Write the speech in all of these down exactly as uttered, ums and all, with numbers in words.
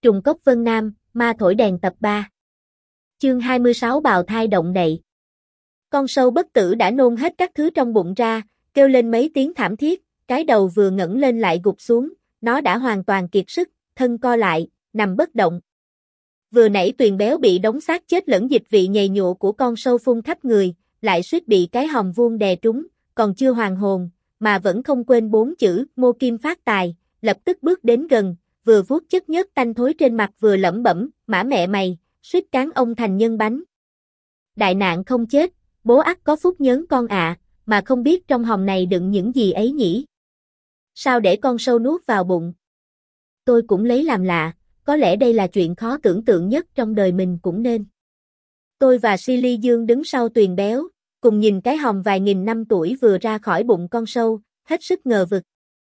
Trùng cốc Vân Nam, ma thổi đèn tập ba. Chương hai mươi sáu bào thai động đậy. Con sâu bất tử đã nôn hết các thứ trong bụng ra, kêu lên mấy tiếng thảm thiết, cái đầu vừa ngẩng lên lại gục xuống, nó đã hoàn toàn kiệt sức, thân co lại, nằm bất động. Vừa nãy Tuyền béo bị đống xác chết lẫn dịch vị nhầy nhụa của con sâu phun khắp người, lại suýt bị cái hòm vuông đè trúng, còn chưa hoàn hồn, mà vẫn không quên bốn chữ Mô Kim phát tài, lập tức bước đến gần, vừa vuốt chất nhớt tanh thối trên mặt vừa lẩm bẩm, mã mẹ mày, suýt cán ông thành nhân bánh. Đại nạn không chết, bố ắt có phúc nhớn con ạ, à, mà không biết trong hòm này đựng những gì ấy nhỉ? Sao để con sâu nuốt vào bụng? Tôi cũng lấy làm lạ, có lẽ đây là chuyện khó tưởng tượng nhất trong đời mình cũng nên. Tôi và Silly Dương đứng sau Tuyền béo, cùng nhìn cái hòm vài nghìn năm tuổi vừa ra khỏi bụng con sâu, hết sức ngờ vực.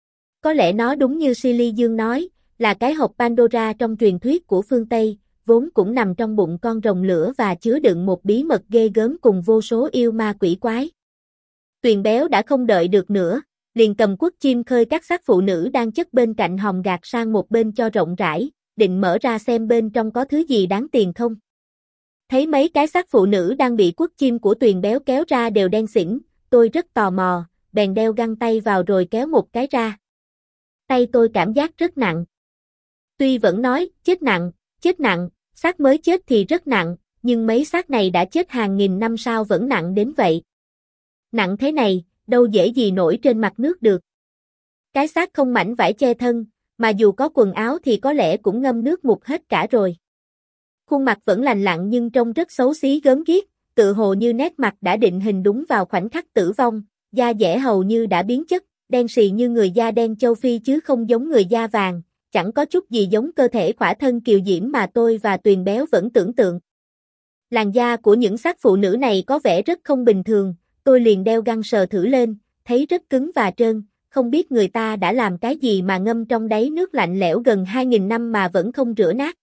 Có lẽ nó đúng như Silly Dương nói, là cái hộp Pandora trong truyền thuyết của phương Tây, vốn cũng nằm trong bụng con rồng lửa và chứa đựng một bí mật ghê gớm cùng vô số yêu ma quỷ quái. Tuyền béo đã không đợi được nữa, liền cầm cuốc chim khơi các xác phụ nữ đang chất bên cạnh hòm gạt sang một bên cho rộng rãi, định mở ra xem bên trong có thứ gì đáng tiền không. Thấy mấy cái xác phụ nữ đang bị cuốc chim của Tuyền béo kéo ra đều đen xỉn, tôi rất tò mò, bèn đeo găng tay vào rồi kéo một cái ra. Tay tôi cảm giác rất nặng. Tuy vẫn nói, chết nặng, chết nặng, xác mới chết thì rất nặng, nhưng mấy xác này đã chết hàng nghìn năm sao vẫn nặng đến vậy. Nặng thế này, đâu dễ gì nổi trên mặt nước được. Cái xác không mảnh vải che thân, mà dù có quần áo thì có lẽ cũng ngâm nước mục hết cả rồi. Khuôn mặt vẫn lành lặn nhưng trông rất xấu xí gớm ghiếc, tự hồ như nét mặt đã định hình đúng vào khoảnh khắc tử vong, da dẻ hầu như đã biến chất, đen sì như người da đen châu Phi chứ không giống người da vàng, chẳng có chút gì giống cơ thể khỏa thân kiều diễm mà tôi và Tuyền béo vẫn tưởng tượng. Làn da của những xác phụ nữ này có vẻ rất không bình thường, tôi liền đeo găng sờ thử lên, thấy rất cứng và trơn, không biết người ta đã làm cái gì mà ngâm trong đáy nước lạnh lẽo gần hai nghìn năm mà vẫn không rửa nát.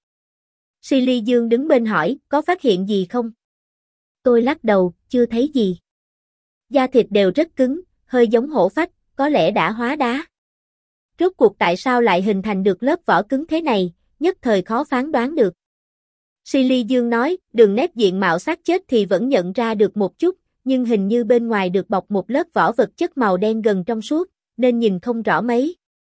Silly Dương đứng bên hỏi, có phát hiện gì không? Tôi lắc đầu, chưa thấy gì. Da thịt đều rất cứng, hơi giống hổ phách, có lẽ đã hóa đá. Rốt cuộc tại sao lại hình thành được lớp vỏ cứng thế này, nhất thời khó phán đoán được. Silly Dương nói, đường nét diện mạo xác chết thì vẫn nhận ra được một chút, nhưng hình như bên ngoài được bọc một lớp vỏ vật chất màu đen gần trong suốt, nên nhìn không rõ mấy.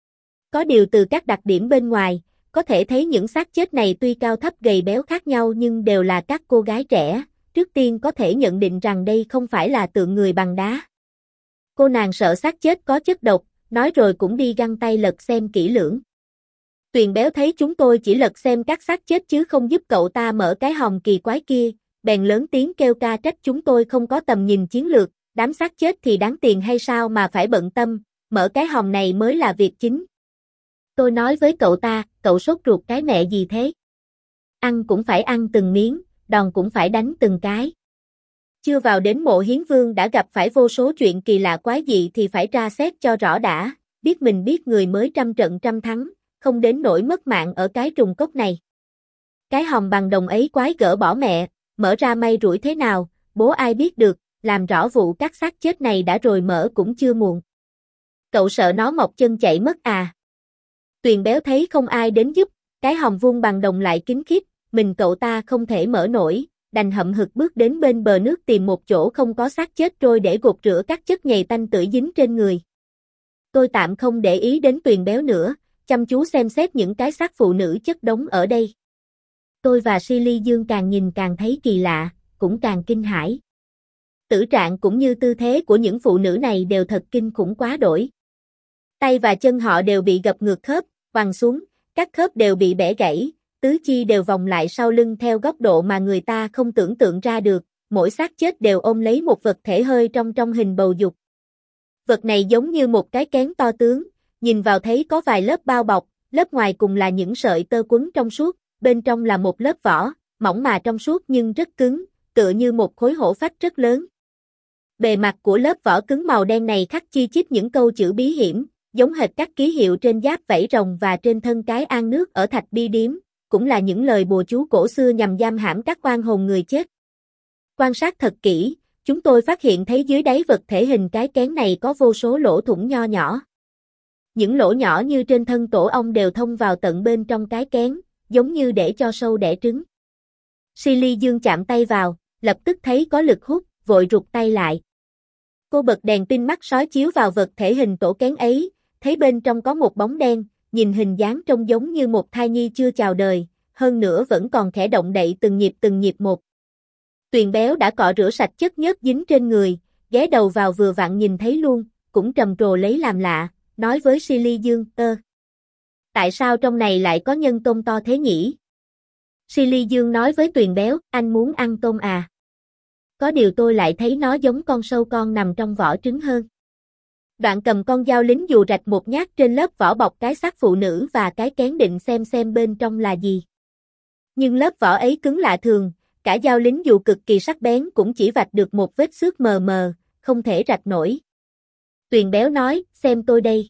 Có điều từ các đặc điểm bên ngoài, có thể thấy những xác chết này tuy cao thấp gầy béo khác nhau nhưng đều là các cô gái trẻ, trước tiên có thể nhận định rằng đây không phải là tượng người bằng đá. Cô nàng sợ xác chết có chất độc, nói rồi cũng đi găng tay lật xem kỹ lưỡng. Tuyền béo thấy chúng tôi chỉ lật xem các xác chết chứ không giúp cậu ta mở cái hòm kỳ quái kia, bèn lớn tiếng kêu ca trách chúng tôi không có tầm nhìn chiến lược, đám xác chết thì đáng tiền hay sao mà phải bận tâm, mở cái hòm này mới là việc chính. Tôi nói với cậu ta, cậu sốt ruột cái mẹ gì thế? Ăn cũng phải ăn từng miếng, đòn cũng phải đánh từng cái. Chưa vào đến mộ hiến vương đã gặp phải vô số chuyện kỳ lạ quái dị thì phải tra xét cho rõ đã, biết mình biết người mới trăm trận trăm thắng, không đến nỗi mất mạng ở cái trùng cốc này. Cái hòm bằng đồng ấy quái gở bỏ mẹ, mở ra may rủi thế nào, bố ai biết được, làm rõ vụ các xác chết này đã rồi mở cũng chưa muộn. Cậu sợ nó mọc chân chạy mất à? Tuyền béo thấy không ai đến giúp, cái hòm vuông bằng đồng lại kín khít, mình cậu ta không thể mở nổi, đành hậm hực bước đến bên bờ nước tìm một chỗ không có xác chết trôi để gột rửa các chất nhầy tanh tưởi dính trên người. Tôi tạm không để ý đến Tuyền béo nữa, chăm chú xem xét những cái xác phụ nữ chất đống ở đây. Tôi và Silly Dương càng nhìn càng thấy kỳ lạ, cũng càng kinh hãi. Tử trạng cũng như tư thế của những phụ nữ này đều thật kinh khủng quá đổi. Tay và chân họ đều bị gập ngược khớp, quằn xuống, các khớp đều bị bẻ gãy, tứ chi đều vòng lại sau lưng theo góc độ mà người ta không tưởng tượng ra được, mỗi xác chết đều ôm lấy một vật thể hơi trong trong hình bầu dục. Vật này giống như một cái kén to tướng, nhìn vào thấy có vài lớp bao bọc, lớp ngoài cùng là những sợi tơ quấn trong suốt, bên trong là một lớp vỏ, mỏng mà trong suốt nhưng rất cứng, tựa như một khối hổ phách rất lớn. Bề mặt của lớp vỏ cứng màu đen này khắc chi chít những câu chữ bí hiểm, giống hệt các ký hiệu trên giáp vảy rồng và trên thân cái an nước ở thạch bi điếm, cũng là những lời bùa chú cổ xưa nhằm giam hãm các oan hồn người chết. Quan sát thật kỹ, chúng tôi phát hiện thấy dưới đáy vật thể hình cái kén này có vô số lỗ thủng nho nhỏ. Những lỗ nhỏ như trên thân tổ ong đều thông vào tận bên trong cái kén, giống như để cho sâu đẻ trứng. Silly Dương chạm tay vào, lập tức thấy có lực hút, vội rụt tay lại. Cô bật đèn pin mắt sói chiếu vào vật thể hình tổ kén ấy, thấy bên trong có một bóng đen, nhìn hình dáng trông giống như một thai nhi chưa chào đời, hơn nữa vẫn còn khẽ động đậy từng nhịp từng nhịp một. Tuyền béo đã cọ rửa sạch chất nhớt dính trên người, ghé đầu vào vừa vặn nhìn thấy luôn, cũng trầm trồ lấy làm lạ, nói với Silly Dương, ơ. Tại sao trong này lại có nhân tôm to thế nhỉ? Silly Dương nói với Tuyền béo, anh muốn ăn tôm à? Có điều tôi lại thấy nó giống con sâu con nằm trong vỏ trứng hơn. Đoạn cầm con dao lính dù rạch một nhát trên lớp vỏ bọc cái xác phụ nữ và cái kén định xem xem bên trong là gì. Nhưng lớp vỏ ấy cứng lạ thường, cả dao lính dù cực kỳ sắc bén cũng chỉ vạch được một vết xước mờ mờ, không thể rạch nổi. Tuyền béo nói, xem tôi đây.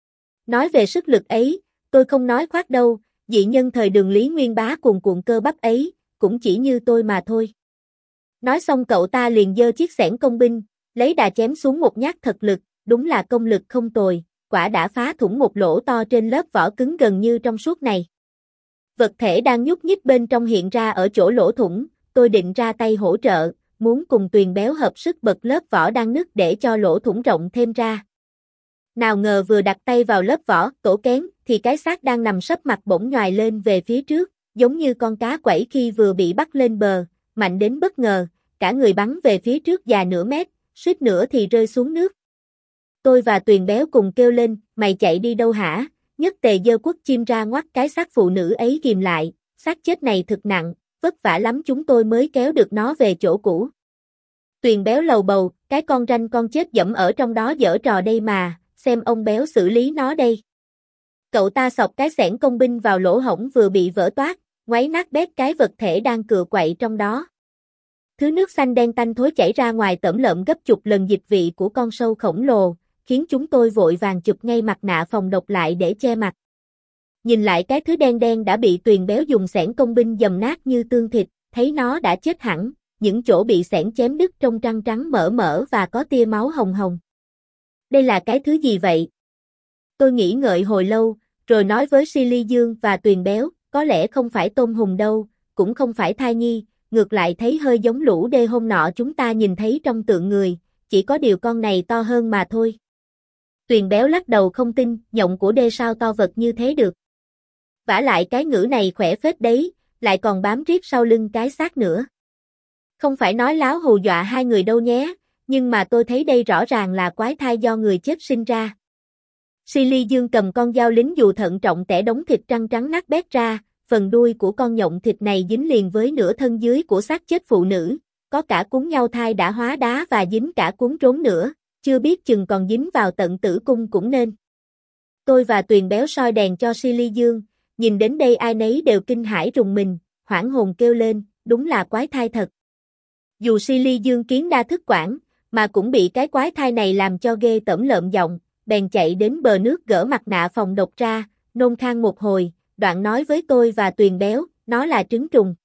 Nói về sức lực ấy, tôi không nói khoác đâu, dị nhân thời Đường Lý Nguyên Bá cuồn cuộn cơ bắp ấy, cũng chỉ như tôi mà thôi. Nói xong cậu ta liền giơ chiếc xẻng công binh, lấy đà chém xuống một nhát thật lực, đúng là công lực không tồi, quả đã phá thủng một lỗ to trên lớp vỏ cứng gần như trong suốt này. Vật thể đang nhúc nhích bên trong hiện ra ở chỗ lỗ thủng, tôi định ra tay hỗ trợ, muốn cùng Tuyền béo hợp sức bật lớp vỏ đang nứt để cho lỗ thủng rộng thêm ra. Nào ngờ vừa đặt tay vào lớp vỏ, tổ kén, thì cái xác đang nằm sấp mặt bỗng nhoài lên về phía trước, giống như con cá quẩy khi vừa bị bắt lên bờ, mạnh đến bất ngờ, cả người bắn về phía trước dài nửa mét, suýt nữa thì rơi xuống nước. Tôi và Tuyền béo cùng kêu lên, mày chạy đi đâu hả? Nhất Tề giơ quất chim ra ngoắt cái xác phụ nữ ấy ghìm lại, xác chết này thực nặng, vất vả lắm chúng tôi mới kéo được nó về chỗ cũ. Tuyền béo lầu bầu, cái con ranh con chết dẫm ở trong đó giở trò đây mà, xem ông béo xử lý nó đây. Cậu ta xọc cái xẻng công binh vào lỗ hổng vừa bị vỡ toác, ngoáy nát bét cái vật thể đang cựa quậy trong đó. Thứ nước xanh đen tanh thối chảy ra ngoài tẩm lợm gấp chục lần dịch vị của con sâu khổng lồ, khiến chúng tôi vội vàng chụp ngay mặt nạ phòng độc lại để che mặt. Nhìn lại cái thứ đen đen đã bị Tuyền béo dùng xẻng công binh dầm nát như tương thịt, thấy nó đã chết hẳn, những chỗ bị xẻng chém đứt trông trắng trắng mỡ mỡ và có tia máu hồng hồng. Đây là cái thứ gì vậy? Tôi nghĩ ngợi hồi lâu, rồi nói với Silly Dương và Tuyền béo, có lẽ không phải tôm hùm đâu, cũng không phải thai nhi, ngược lại thấy hơi giống lũ đê hôm nọ chúng ta nhìn thấy trong tượng người, chỉ có điều con này to hơn mà thôi. Tuyền béo lắc đầu không tin, nhộng của đê sao to vật như thế được. Vả lại cái ngữ này khỏe phết đấy, lại còn bám riết sau lưng cái xác nữa. Không phải nói láo hù dọa hai người đâu nhé, nhưng mà tôi thấy đây rõ ràng là quái thai do người chết sinh ra. Silly Dương cầm con dao lính dù thận trọng tẻ đống thịt trắng trắng nát bét ra, phần đuôi của con nhộng thịt này dính liền với nửa thân dưới của xác chết phụ nữ, có cả cuốn nhau thai đã hóa đá và dính cả cuốn rốn nữa, chưa biết chừng còn dính vào tận tử cung cũng nên. Tôi và Tuyền béo soi đèn cho Silly Dương, nhìn đến đây ai nấy đều kinh hãi rùng mình, hoảng hồn kêu lên, đúng là quái thai thật. Dù Silly Dương kiến đa thức quản, mà cũng bị cái quái thai này làm cho ghê tởm lợm giọng, bèn chạy đến bờ nước gỡ mặt nạ phòng độc ra, nôn khan một hồi, đoạn nói với tôi và Tuyền béo, nó là trứng trùng.